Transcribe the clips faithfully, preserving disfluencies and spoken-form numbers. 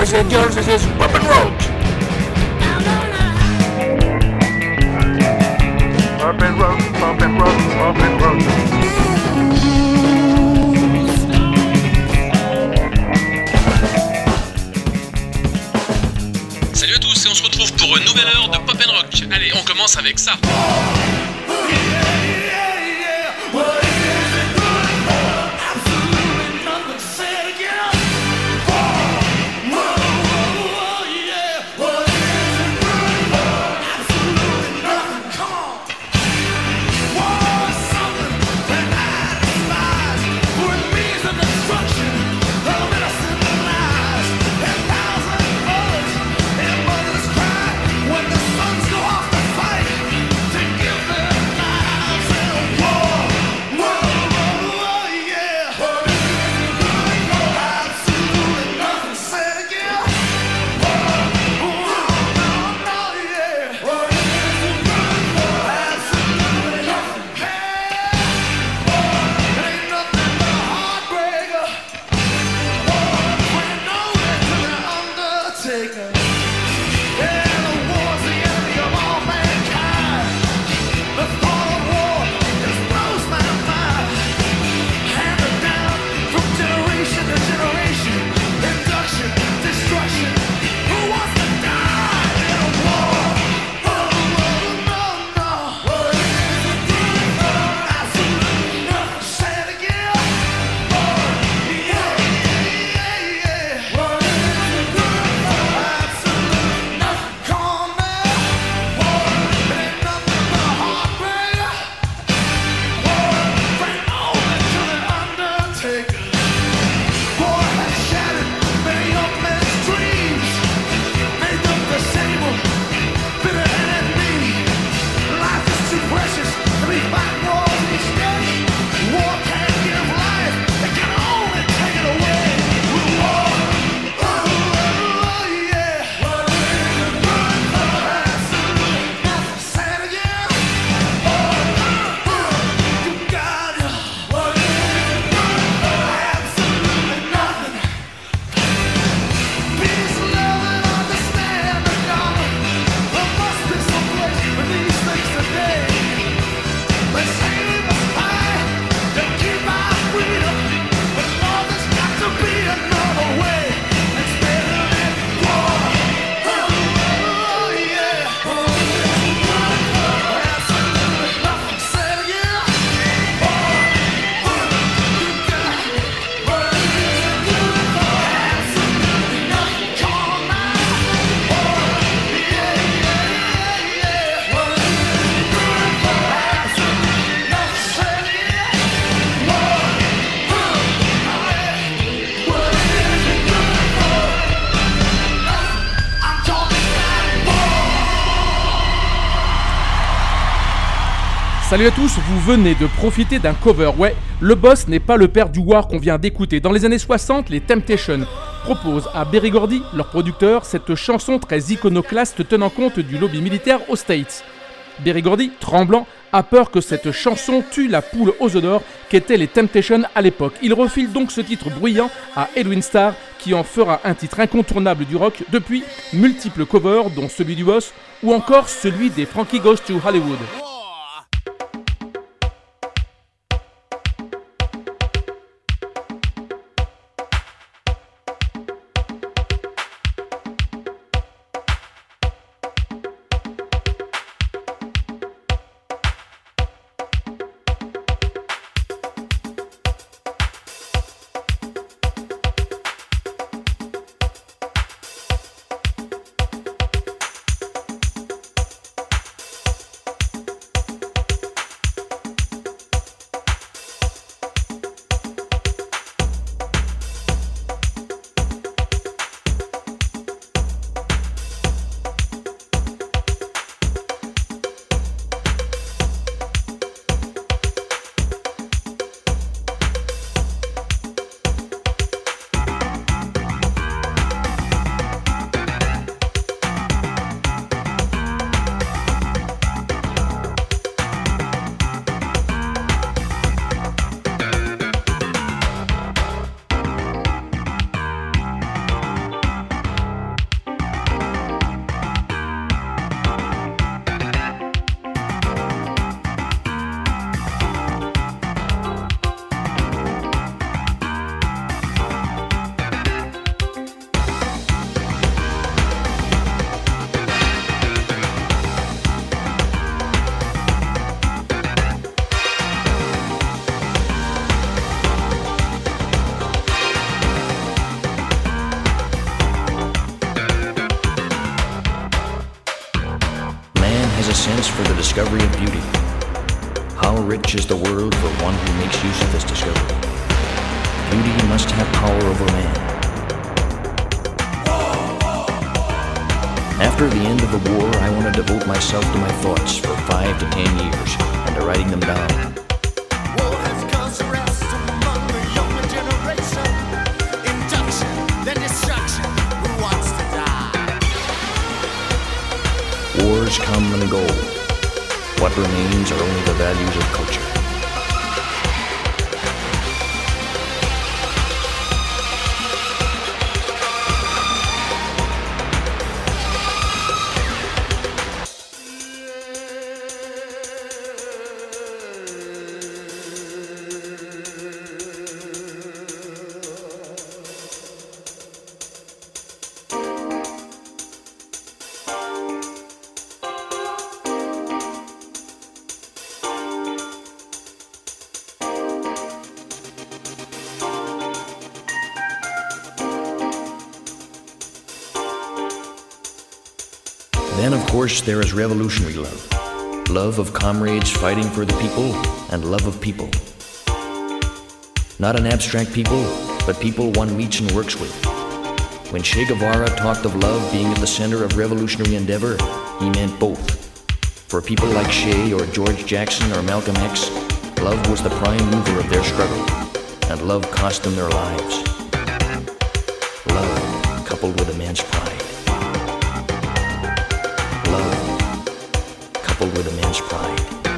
boys and girls, this is Pop and Roach. Pop and Roach, Pop and Roach, Pop and Roach. Salut à tous et on se retrouve pour une nouvelle heure de Pop and Rock. Allez, on commence avec ça. Salut à tous, vous venez de profiter d'un cover. Ouais, le boss n'est pas le père du War qu'on vient d'écouter. Dans les années soixante, les Temptations proposent à Berry Gordy, leur producteur, cette chanson très iconoclaste tenant compte du lobby militaire aux States. Berry Gordy, tremblant, a peur que cette chanson tue la poule aux œufs d'or qu'étaient les Temptations à l'époque. Il refile donc ce titre bruyant à Edwin Starr, qui en fera un titre incontournable du rock. Depuis, multiples covers, dont celui du boss, ou encore celui des Frankie Goes to Hollywood. business for the discovery of beauty. How rich is the world for one who makes use of this discovery? Beauty must have power over man. After the end of the war, I want to devote myself to my thoughts for five to ten years and to writing them down. War has caused rest among the younger generation. Induction, then destruction. Who wants to die? Wars come and go. What remains are only the values of culture. Then, of course, there is revolutionary love. Love of comrades fighting for the people, and love of people. Not an abstract people, but people one meets and works with. When Che Guevara talked of love being at the center of revolutionary endeavor, he meant both. For people like Che or George Jackson or Malcolm X, love was the prime mover of their struggle, and love cost them their lives. Love, coupled with immense pride. Love, coupled with immense pride.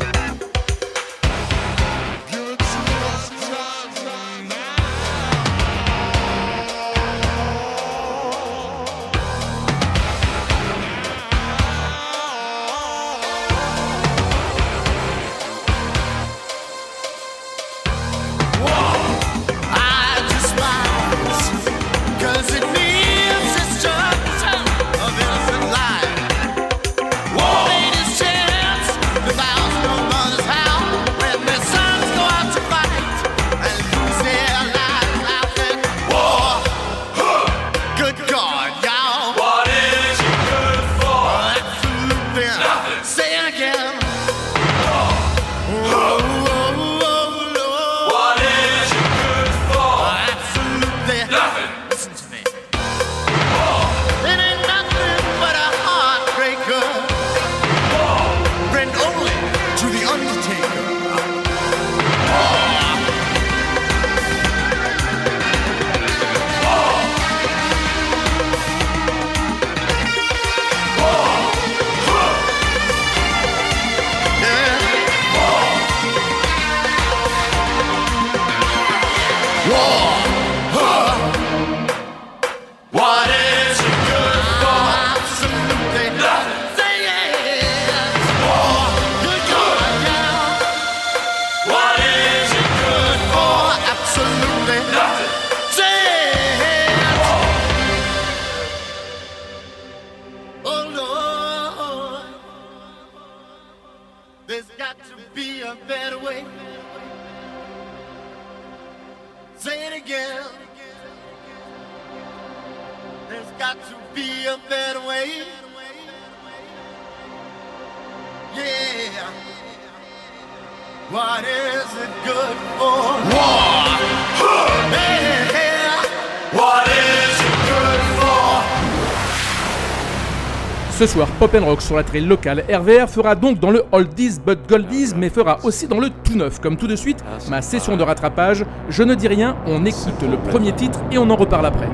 Ce soir, Pop and Rock sur la trail locale R V R fera donc dans le Oldies but Goldies, mais fera aussi dans le tout neuf. Comme tout de suite, ma session de rattrapage, je ne dis rien, on écoute le premier titre et on en reparle après.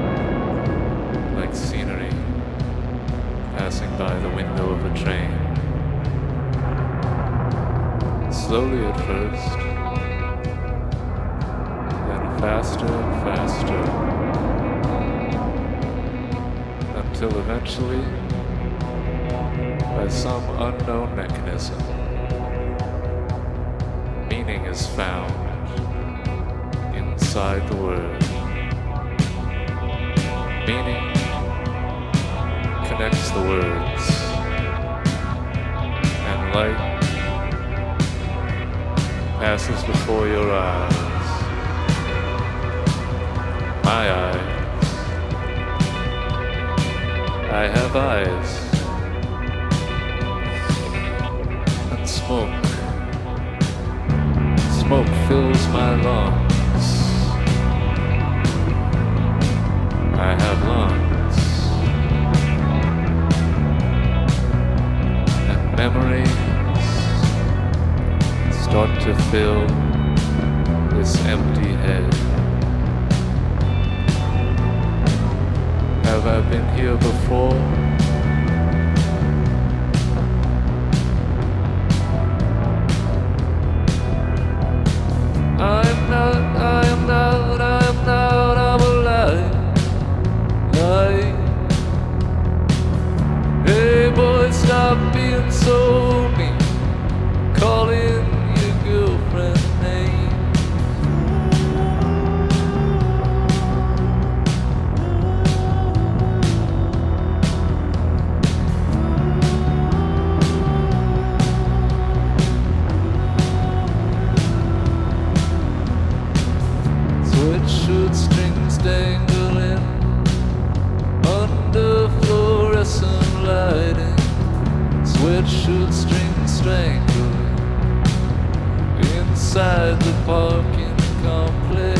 Like scenery, passing by the window of a train. Slowly at first, then faster and faster, until eventually, by some unknown mechanism, meaning is found inside the word. Meaning connects the words, and light passes before your eyes. My eyes. I have eyes. smoke. Smoke fills my lungs. I have lungs. And memories start to fill this empty head. Have I been here before? I'm not, I am not, I am not, I'm alive. Alive. Hey boy, stop being so mean. Calling your girlfriend name. Sweatshirt strings dangling under fluorescent lighting. Sweatshirt strings strangling inside the parking complex.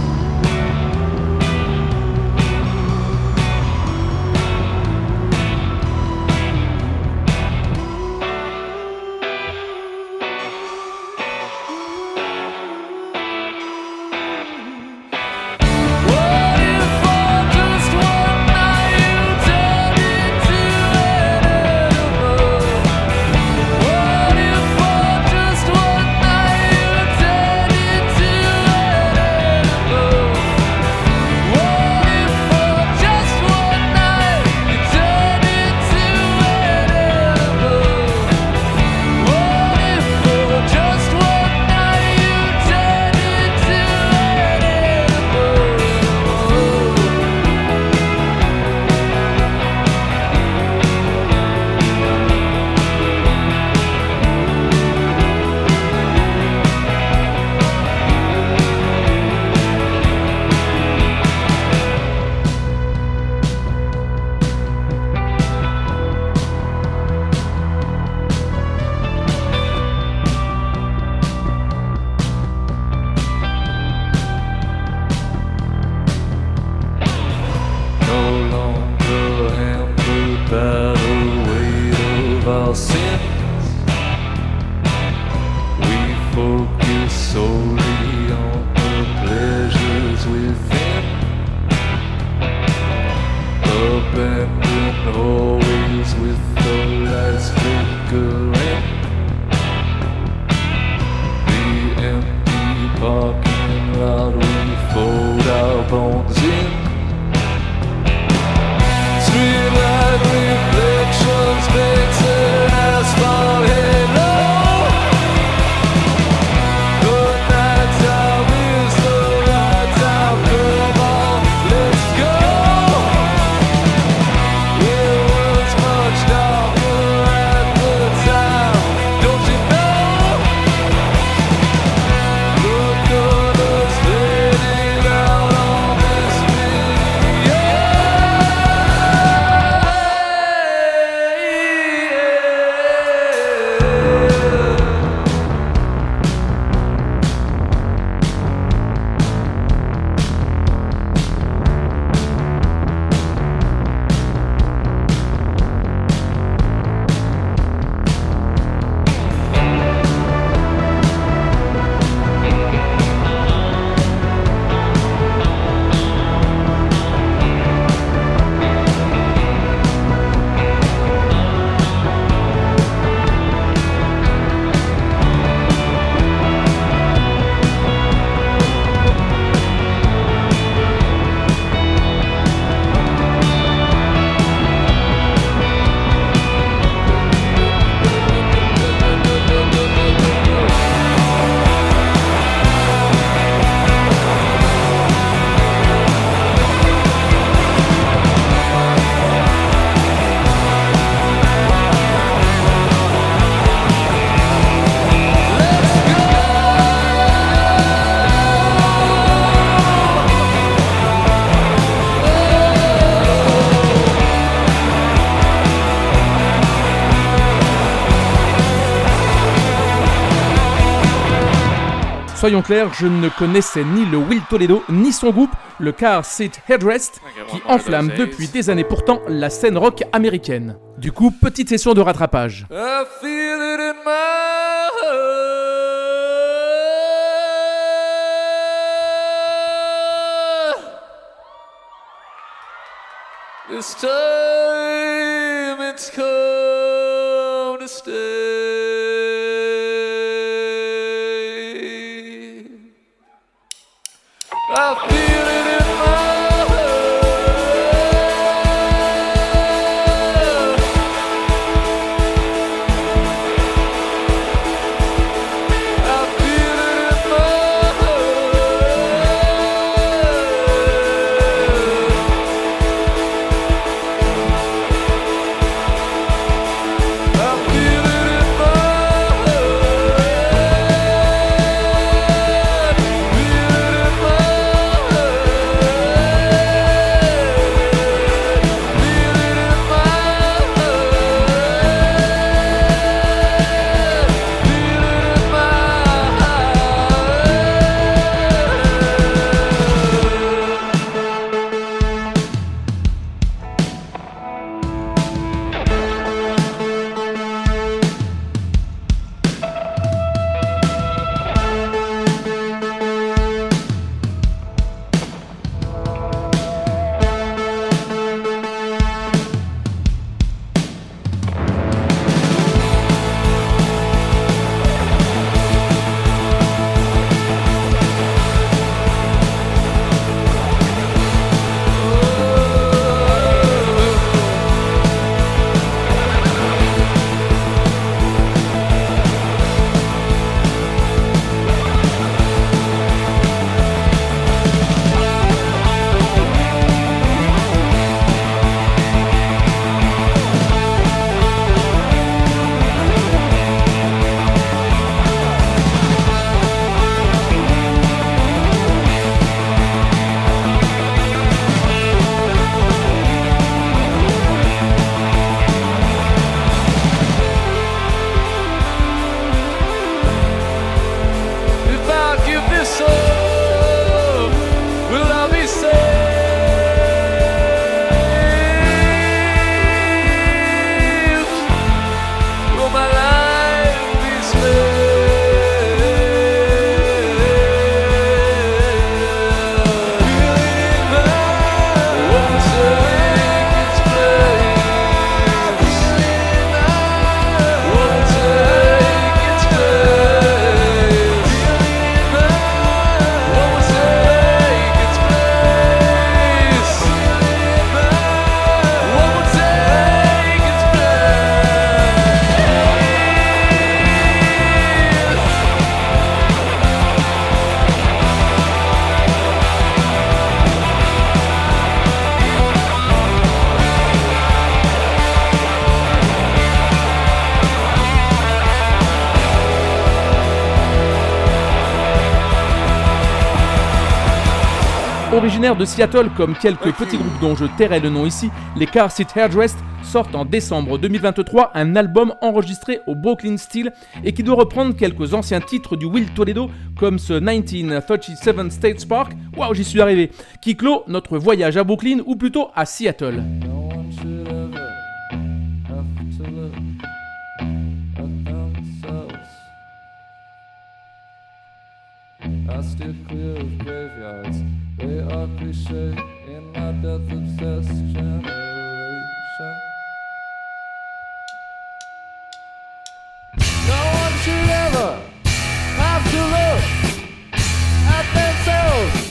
What if for just one night you turn into an animal? What if for just one night you turn into an animal? What if for just one night you turn into an animal? What if for just one night you turn into an animal? No longer hampered by the weight of our sins. We focus solely on the pleasures within. Abandoned always with the lights flickering. The empty parking lot we fold our bones in. Streetlight reflections, painted asphalt halo. The night time is the right time. Come on, let's go. It was much darker at the time. Don't you know? Look at us fading out on this Soyons clairs, je ne connaissais ni le Will Toledo, ni son groupe, le Car Seat Headrest, qui enflamme depuis des années pourtant la scène rock américaine. Du coup, petite session de rattrapage. I feel it in my heart. This time it's come to stay. I feel it in my heart. I feel it in my heart. I feel it in my heart. Feel it in my Originaires de Seattle comme quelques petits groupes dont je tairai le nom ici, les Car Seat Headrest sortent en décembre deux mille vingt-trois un album enregistré au Brooklyn Steel et qui doit reprendre quelques anciens titres du Will Toledo comme ce dix-neuf trente-sept State Park, waouh j'y suis arrivé, qui clôt notre voyage à Brooklyn ou plutôt à Seattle. No one should ever have to look at themselves. I steer clear of graveyards. They are cliché in our death-obsessed generation. No one should ever have to look at themselves.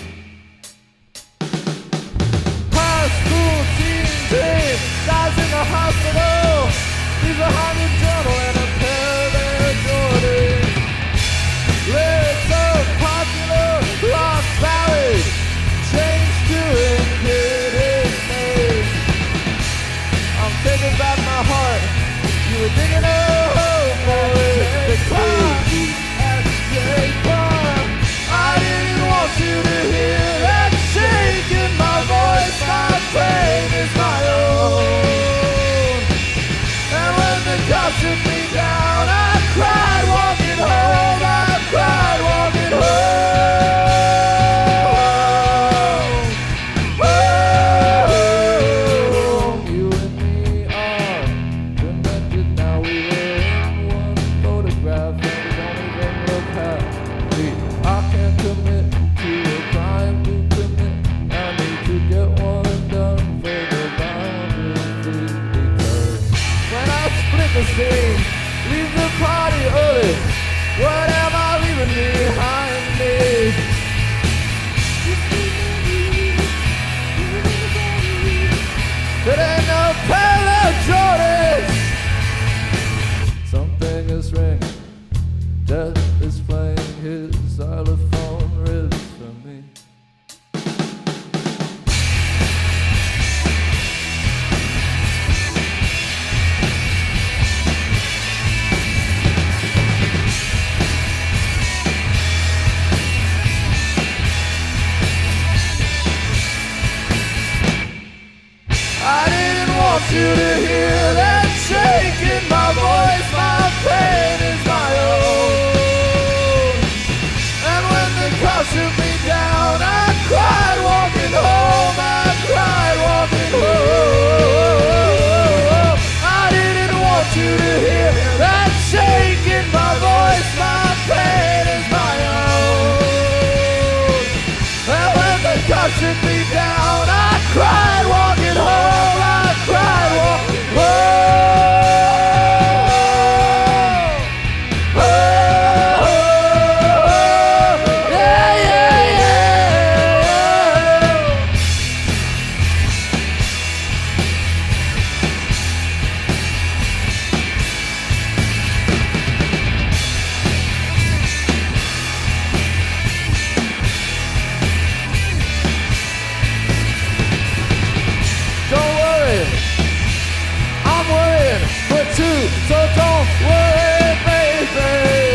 High school teen dream dies in the hospital. Leaves a haunted journal and a pair of Air Jordans. Lyrics of popular lost ballads changed to in British name. you to hear that shake in my voice. My pain is my own. And when the car shook me down, I cried walking home. I cried walking home. I didn't want you to hear that shake in my voice. My pain is my own. And when the car shook me down, I cried walking home. I cried walking home. Oh, oh, oh, yeah, yeah, yeah. Don't worry, I'm worried for two, so don't worry, baby.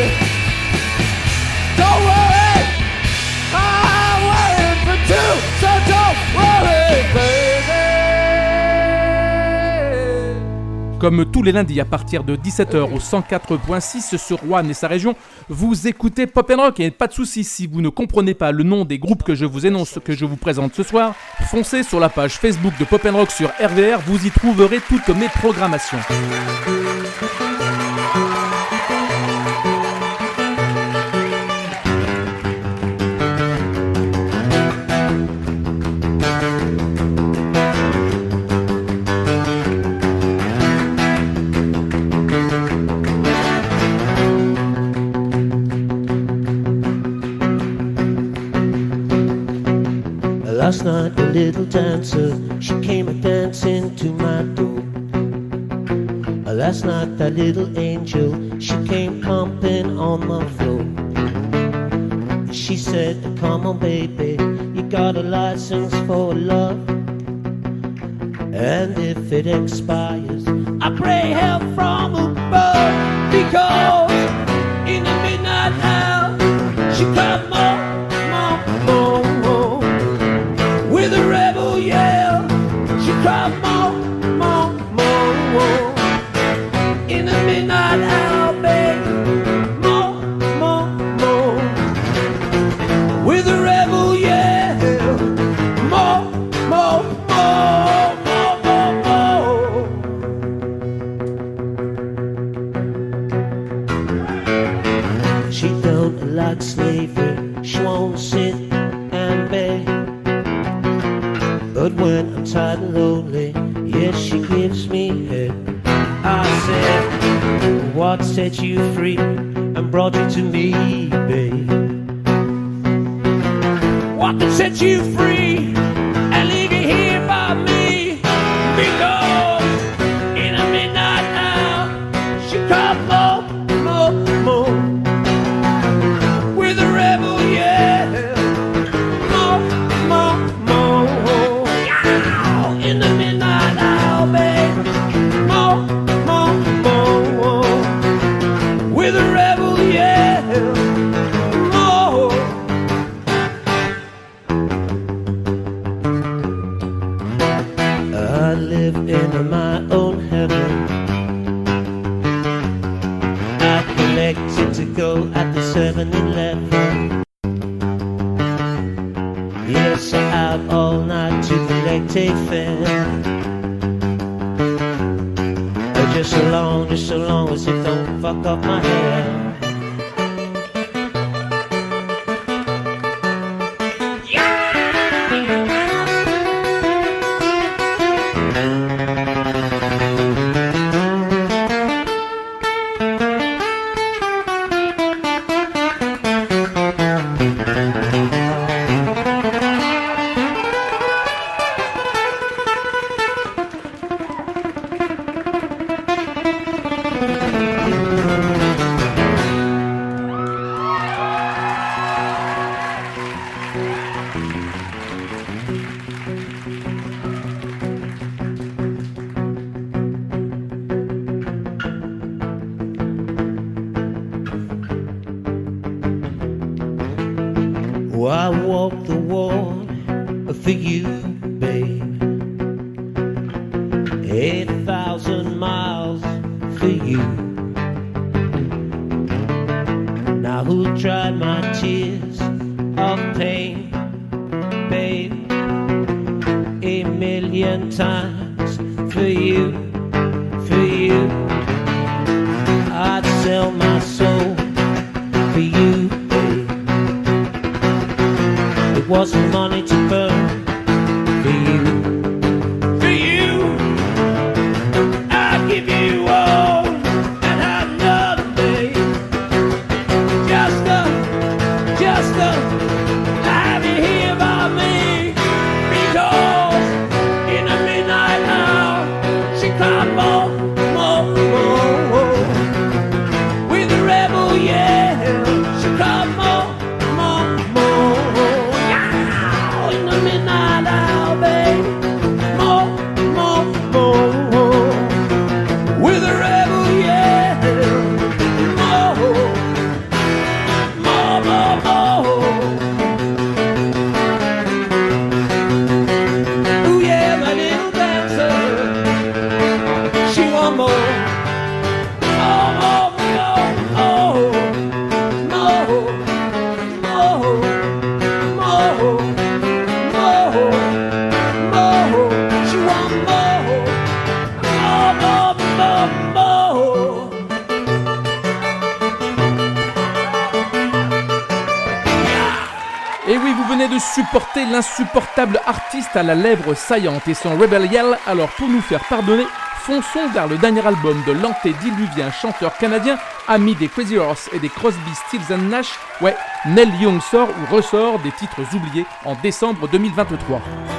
Don't worry, I'm worried for two, so don't worry, baby. Comme tous les lundis à partir de dix-sept heures au cent quatre point six sur Rouen et sa région, vous écoutez Pop and Rock et pas de soucis si vous ne comprenez pas le nom des groupes que je vous énonce, que je vous présente ce soir, foncez sur la page Facebook de Pop and Rock sur R V R, vous y trouverez toutes mes programmations. Last night a little dancer, she came a dancing to my door. Last night that little angel, she came pumping on my floor. She said, come on baby, you got a license for love. And if it expires, I pray help from above. Because in the midnight hour, she cried more, more, more, more. With a rebel yell, she cried more, more, more, more. In the midnight hour, baby, more, more, more. With a rebel yell, more, more, more, more, more, more. She don't like slavery, she won't sit and beg. But when I'm tired and lonely, yes, she gives me head. I said, what set you free and brought you to me, babe? What can set you free and leave you here by me? Because in a midnight hour, she cried more, more, more. With a rebel yell, more, more, more. In the midnight hour, baby, more, more, more, more. With a rebel yell, more. I live in my own heaven. I collected to go at the seven eleven. Yes, I'm out all night to collect a fare. Oh, just so long, just so long as it don't fuck up my hair. Oh, I walk the walk for you, babe. If babe, a million times for you, for you. I'd sell my soul for you, babe. It wasn't money to burn for you, for you. I'd give you all and have nothing, babe. Just a, just a, have you here by me, because in the midnight hour she cried more, more, more, more. With the rebel yell, she cried more, more, more. Yeah, in the midnight hour, baby, more, more, more. With the rebel yell, more, more, more, more. Ooh yeah, my little dancer, she want more. More, more, more, more, more, more, more, more. She want more, more, more, more, more. Et oui, vous venez de supporter l'insupportable artiste à la lèvre saillante et son Rebel Yell. Alors pour nous faire pardonner, fonçons vers le dernier album de l'antédiluvien chanteur canadien, ami des Crazy Horse et des Crosby, Stills and Nash. Ouais, Neil Young sort ou ressort des titres oubliés en décembre deux mille vingt-trois.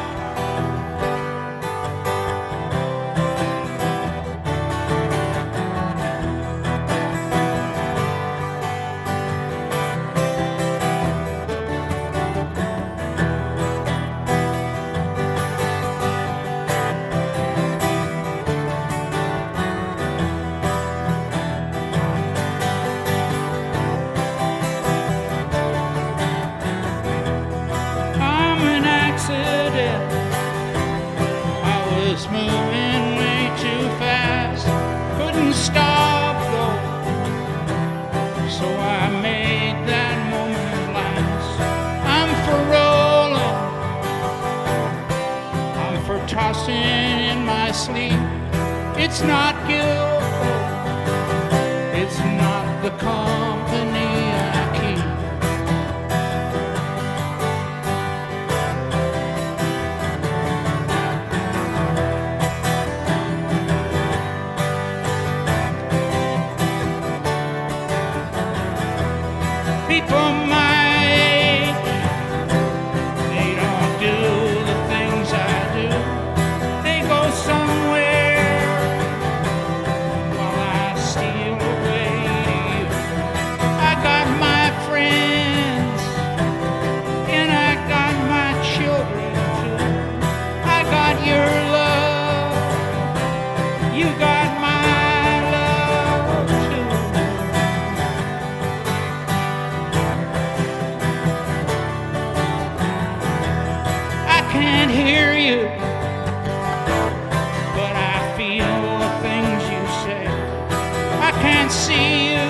I'm an accident. I was moving way too fast. Couldn't stop though. So I made that moment last. I'm for rolling. I'm for tossing in my sleep. It's not guilt. It's not the company I keep. People my age, they don't do the things I do. They go somewhere while I steal away to you. I got my friends and I got my children too. I got your love, you got my love too. I can't hear you, but I feel the things you say. I can't see you,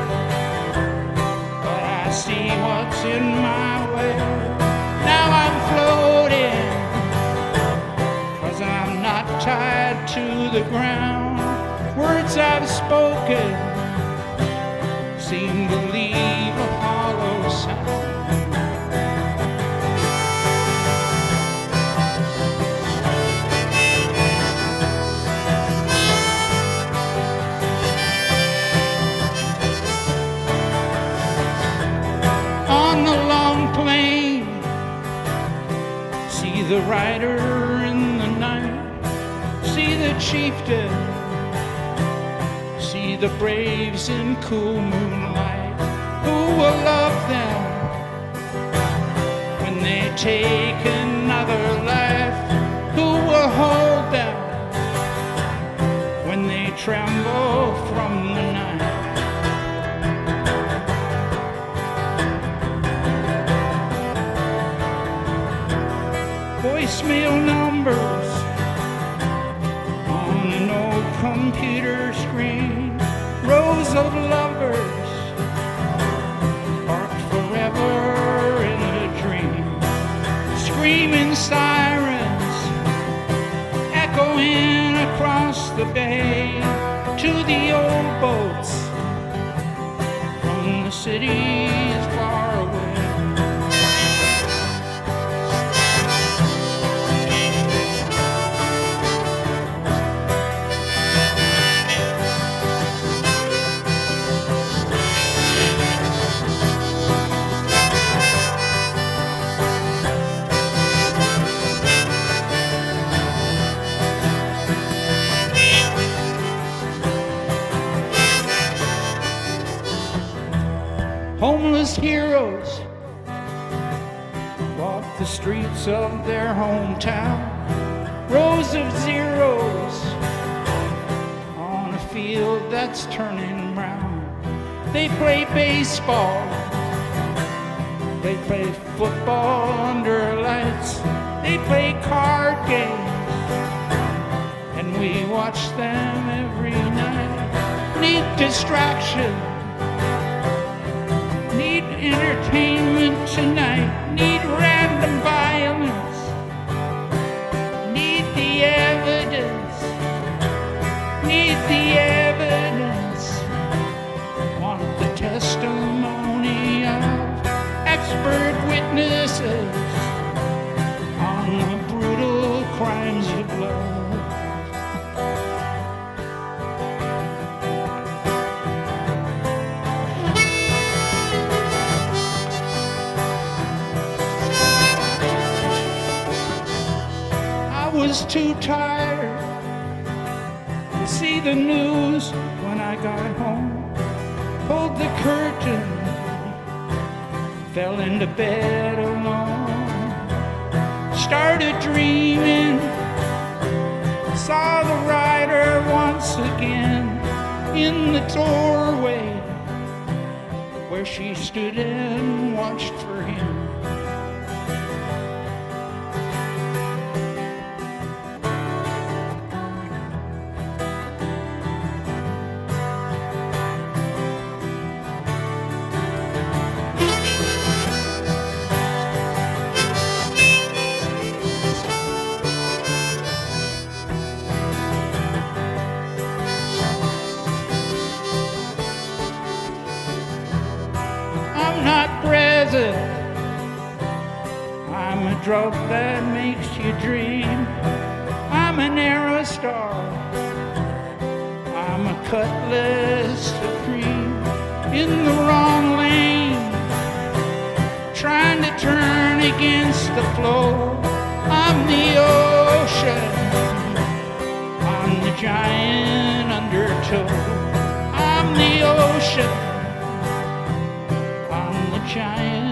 but I see what's in my way. Now I'm floating, 'cause I'm not tied to the ground. Words I've spoken seem to leave a hollow sound. On the long plain, see the rider in the night, see the chieftain, see the braves in cool moonlight. Who will love them when they take another life? Who will hold them when they tremble from the night? Voicemail numbers on an old computer screen, rows of lovers parked forever in a dream, screaming train sirens echoing across the bay to the old boats from the cities far away. Homeless heroes walk the streets of their hometown, rows of zeros on a field that's turning brown. They play baseball, they play football under lights, they play card games, and we watch them every night. Need distraction, need entertainment tonight, need random violence, need the evidence, need the evidence, want the testimony of expert witnesses on the brutal crimes of love. I was too tired to see the news when I got home. Pulled the curtain, fell into bed alone. Started dreaming, saw the rider once again in the doorway where she stood and watched for him. I'm a drug that makes you dream. I'm an Aerostar, I'm a Cutlass Supreme. In the wrong lane, trying to turn against the flow. I'm the ocean, I'm the giant undertow. I'm the ocean, I'm the giant.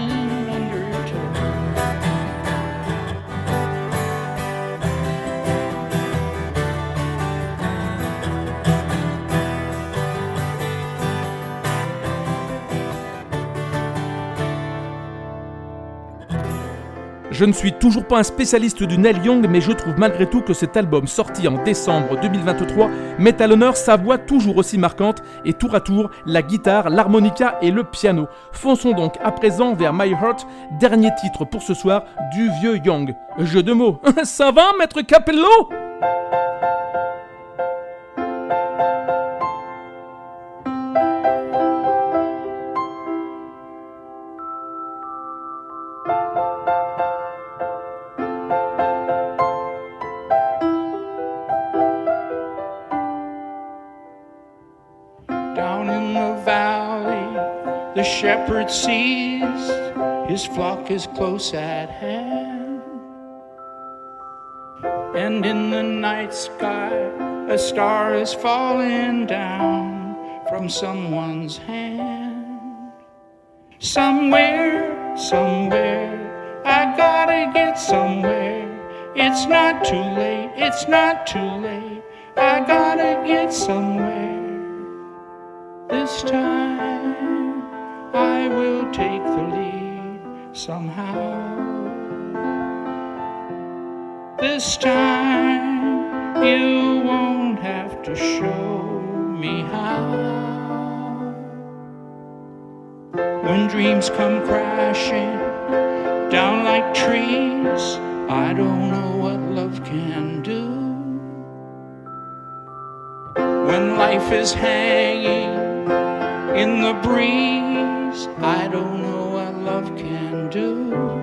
Je ne suis toujours pas un spécialiste du Neil Young, mais je trouve malgré tout que cet album sorti en décembre deux mille vingt-trois met à l'honneur sa voix toujours aussi marquante et tour à tour la guitare, l'harmonica et le piano. Fonçons donc à présent vers My Heart, dernier titre pour ce soir du vieux Young. Jeu de mots. Ça va, maître Capello ? The shepherd sees his flock is close at hand, and in the night sky a star is falling down from someone's hand. Somewhere, somewhere, I gotta get somewhere. It's not too late, it's not too late, I gotta get somewhere. This time I will take the lead somehow. This time you won't have to show me how. When dreams come crashing down like trees, I don't know what love can do. When life is hanging in the breeze, I don't know what love can do.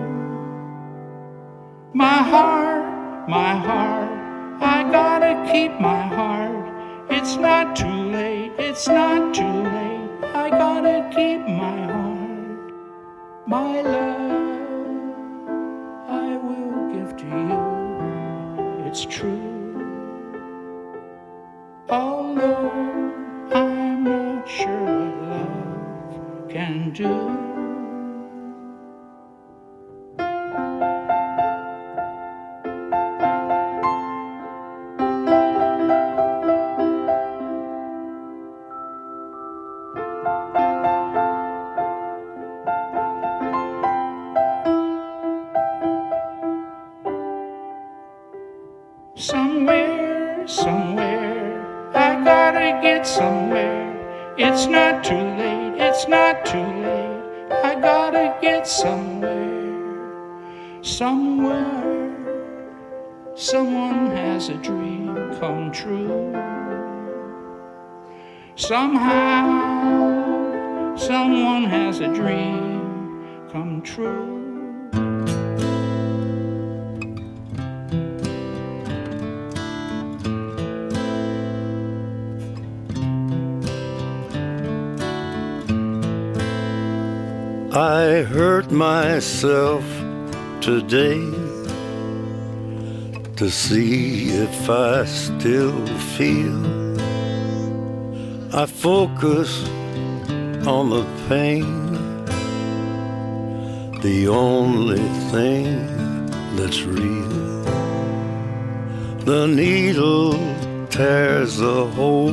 My heart, my heart, I gotta keep my heart. It's not too late, it's not too late. I gotta keep my heart. My love, I will give to you. It's true. Although I'm not sure what love can do. Somewhere, somewhere, I gotta get somewhere. It's not too late, it's not too late. I gotta get somewhere. Somewhere, someone has a dream come true. Somehow, someone has a dream come true. I hurt myself today to see if I still feel. I focus on the pain, the only thing that's real. The needle tears a hole,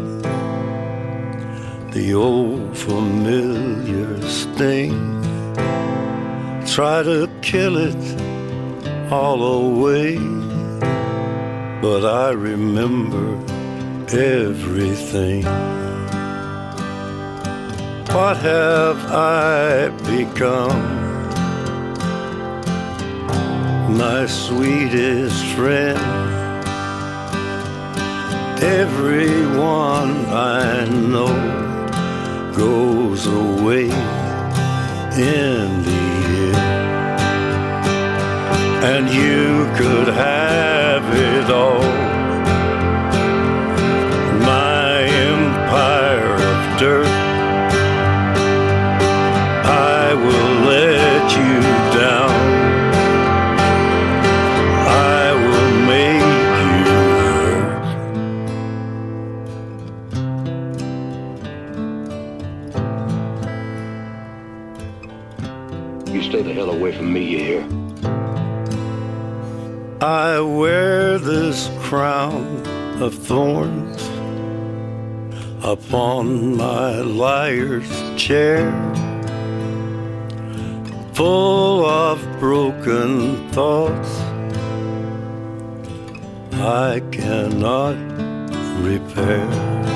the old familiar sting. Try to kill it all away, but I remember everything. What have I become? My sweetest friend. Everyone I know goes away in the end, and you could have it all. My empire of dirt, I will let you down. I will make you hurt. You stay the hell away from me, you hear? I wear this crown of thorns upon my liar's chair, full of broken thoughts I cannot repair.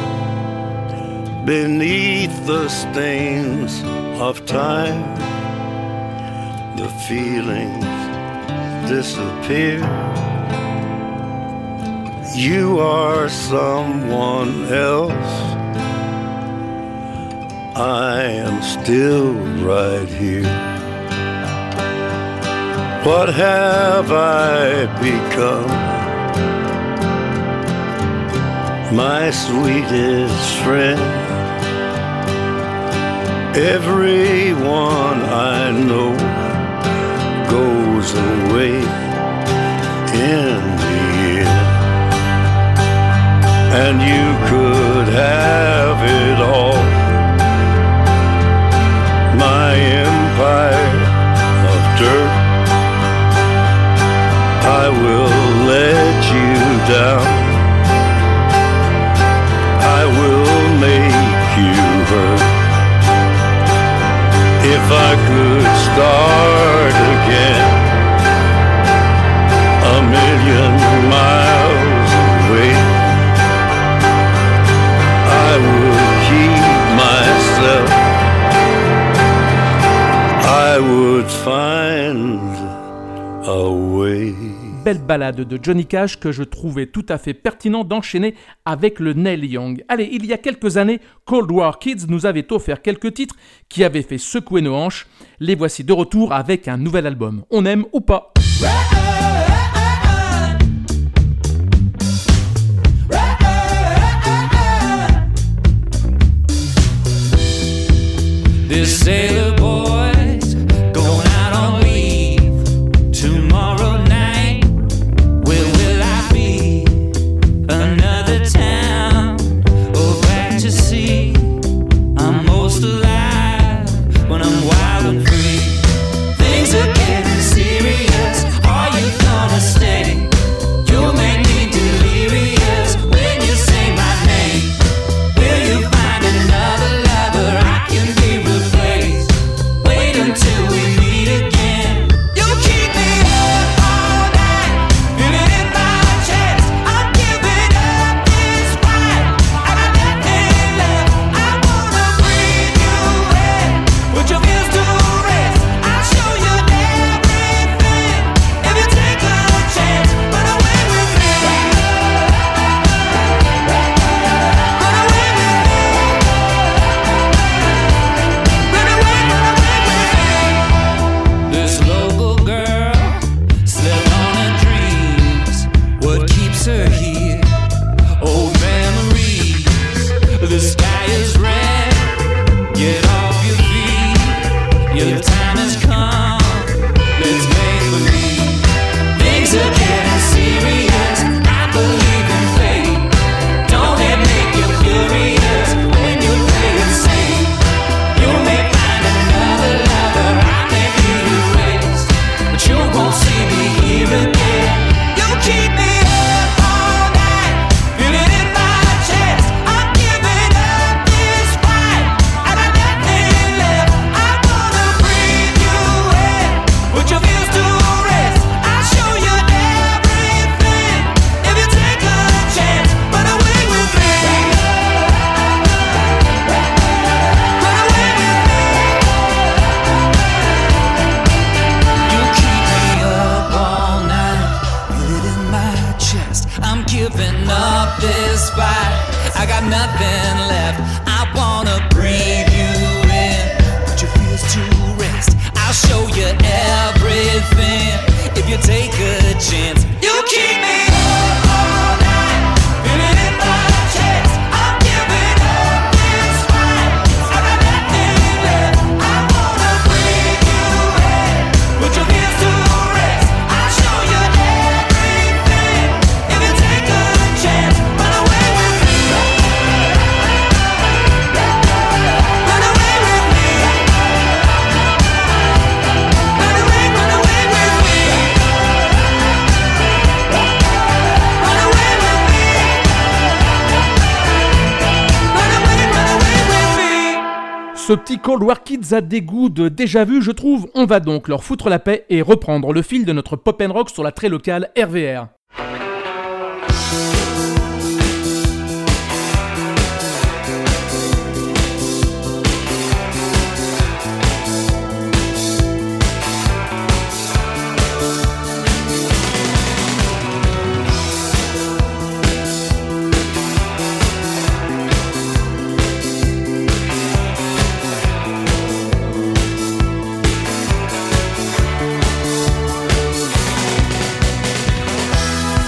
Beneath the stains of time, the feelings disappear. You are someone else, I am still right here. What have I become? My sweetest friend. Everyone I know goes away in the end, and you could have it all. My empire of dirt, I will let you down. I will make you hurt. If I could start again, a million miles away, I would keep myself. I would find a way. Belle balade de Johnny Cash que je trouvais tout à fait pertinent d'enchaîner avec le Neil Young. Allez, il y a quelques années, Cold War Kids nous avait offert quelques titres qui avaient fait secouer nos hanches. Les voici de retour avec un nouvel album. On aime ou pas? This sailor boy's going out on leave tomorrow night. Where will I be? Another town or back to sea? I'm most alive when I'm wild and free. Things are getting serious. Are you gonna stay? You make me delirious when you say my name. Will you find another lover I can be replaced? Wait until we meet again. You keep me up all night, feel it in my chest. I'm giving up this fight. I got nothing left. I wanna breathe you in, put your fears to rest. I'll show you everything if you take a chance. Run away with me. Run away with me. Run away, run away with me. This local girl slept on her dreams. What keeps her here? Old memories. The sky is red. Get off your feet. Your time has come. Let's make believe. Things are getting serious. I believe in fate. Don't let make you furious when you play it safe. You may find another lover, I may be erased, but you won't see me here again. You keep me up all night, feel it in my chest. I'm giving up this fight. I got nothing left. I wanna breathe you in, put your fears to rest. I'll show you everything if you take a chance. Run away with me. Run away with me. You keep me up all night, feel it in my chest. I'm giving up this fight. I got nothing left. I wanna breathe you in, put your fears to rest. I'll show you everything if you take a chance. You keep me up all night, feel it in my chest. I'm giving up this fight. I got nothing left. I wanna breathe you in, put your fears to rest. I'll show you everything if you take a chance. Run away with me. Run away with me. Run away, run away with me. Run away with me. Run away, run away with me. Ce petit Cold War Kids a des goûts de déjà vu, je trouve. On va donc leur foutre la paix et reprendre le fil de notre pop and rock sur la très locale R V R. Run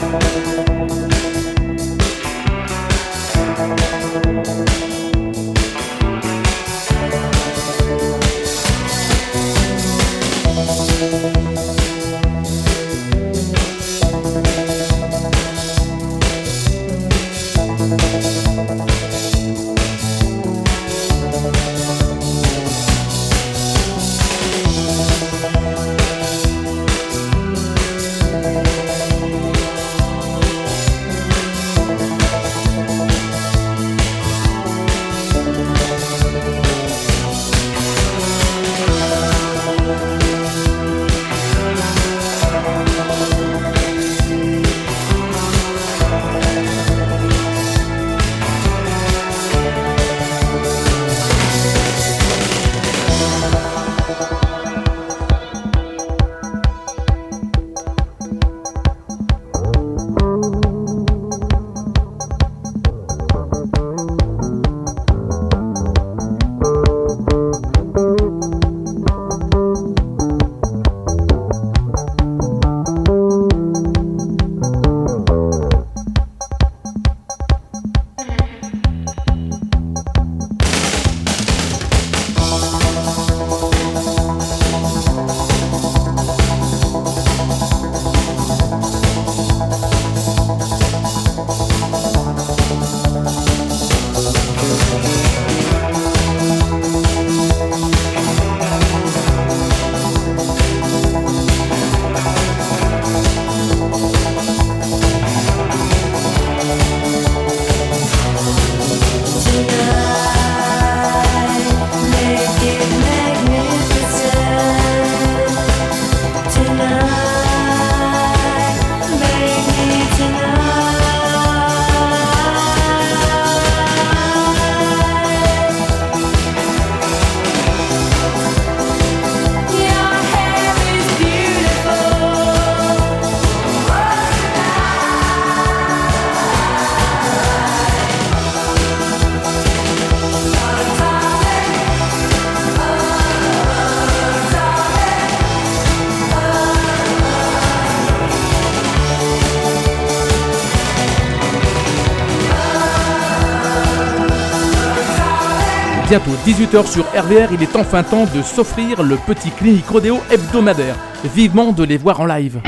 Bientôt dix-huit heures sur R V R, il est enfin temps de s'offrir le petit clinique rodéo hebdomadaire. Vivement de les voir en live.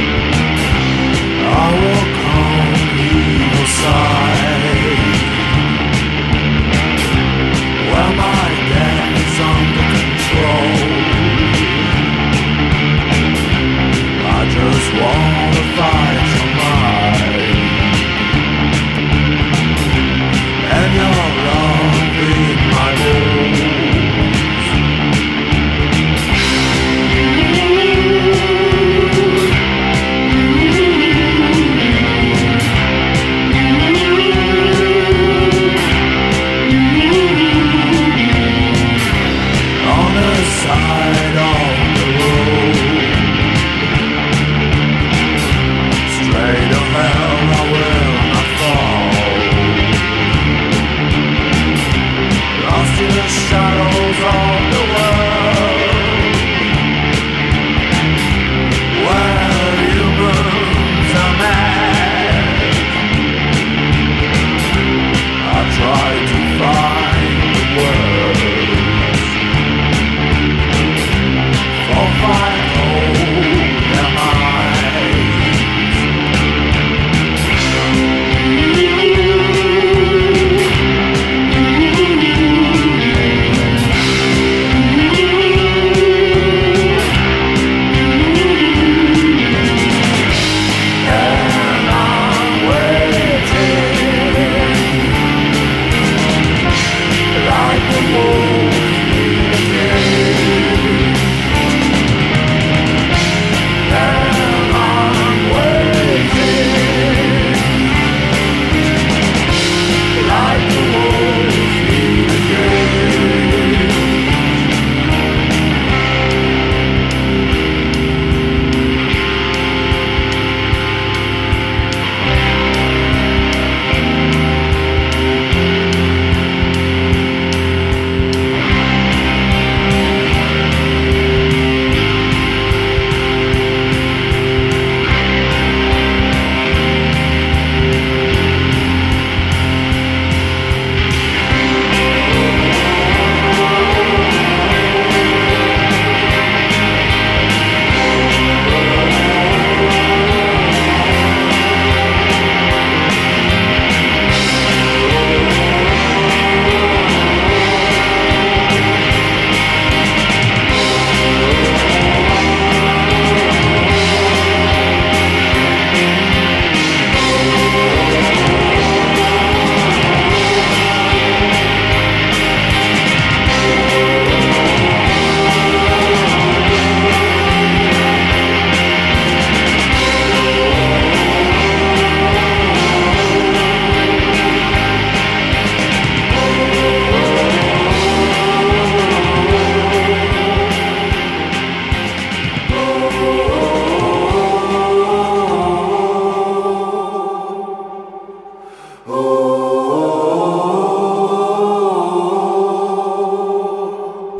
I walk on the evil side.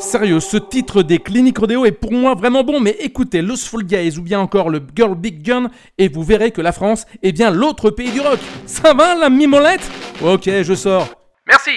Sérieux, ce titre des Clinic Rodeo est pour moi vraiment bon, mais écoutez Los Full Guys ou bien encore le Girl Big Gun et vous verrez que la France est bien l'autre pays du rock. Ça va la mimolette ? Ok, je sors. Merci.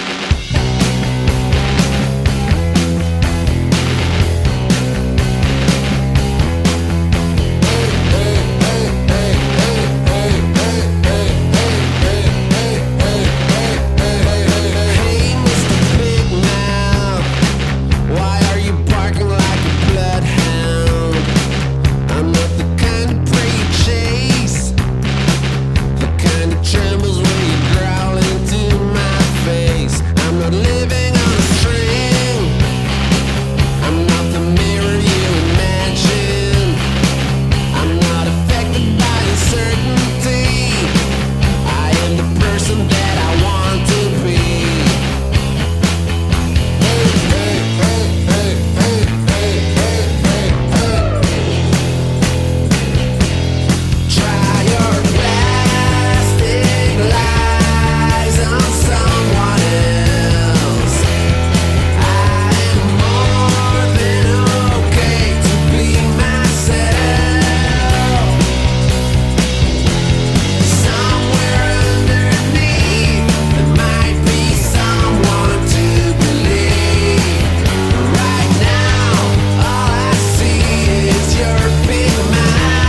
Trembles when you growl into my face. I'm not living on a string. I'm not the mirror you imagine. I'm not affected by uncertainty. I am the person that I want to be. Hey, hey, hey, hey, hey, hey, hey, hey, hey. Try your plastic lies on someone else. I am more than okay to be myself. Somewhere underneath there might be someone to believe. Right now, all I see is your big mouth.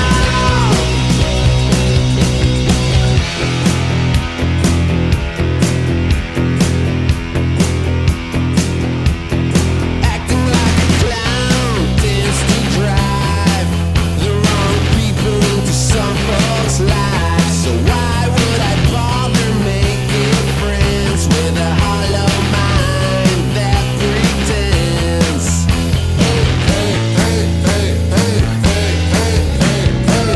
Acting like a clown tends to drive the wrong people into some folks' lives. So why would I bother making friends with a hollow mind that pretends? Hey, hey, hey, hey, hey, hey, hey, hey,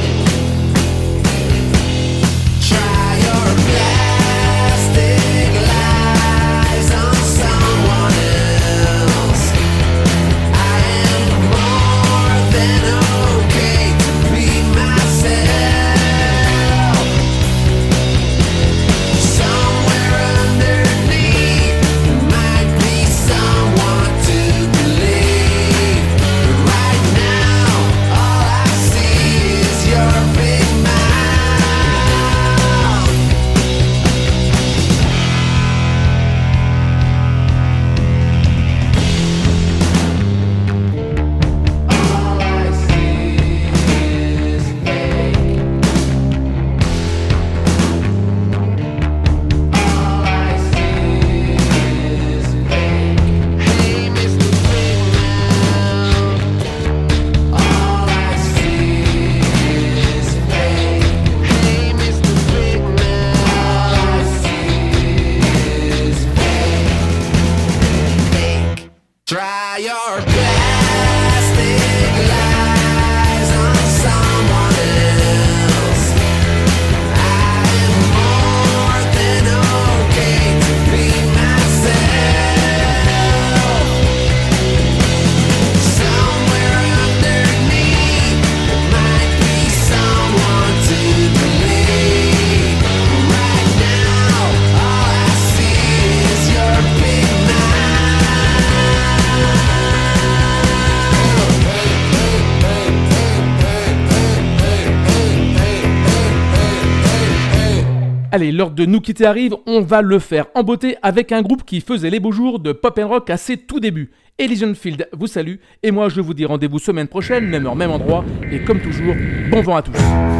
hey. Try your plastic lies on someone else. I am more than okay to be myself. Somewhere underneath there might be someone to believe. But right now, all I see is your big mouth. All I see is fake. All I see is fake. Hey, Mister Big Mouth. All I see is fake. Hey, Mister Big Mouth. All I see is fake. Try your plastic lies on someone else. I am more than okay to be myself. Somewhere underneath there might be someone to believe. Right now, all I see is your big Allez, l'heure de nous quitter arrive, on va le faire en beauté avec un groupe qui faisait les beaux jours de pop and rock à ses tout débuts. Elysian Field vous salue, et moi je vous dis rendez-vous semaine prochaine, même heure, même endroit, et comme toujours, bon vent à tous.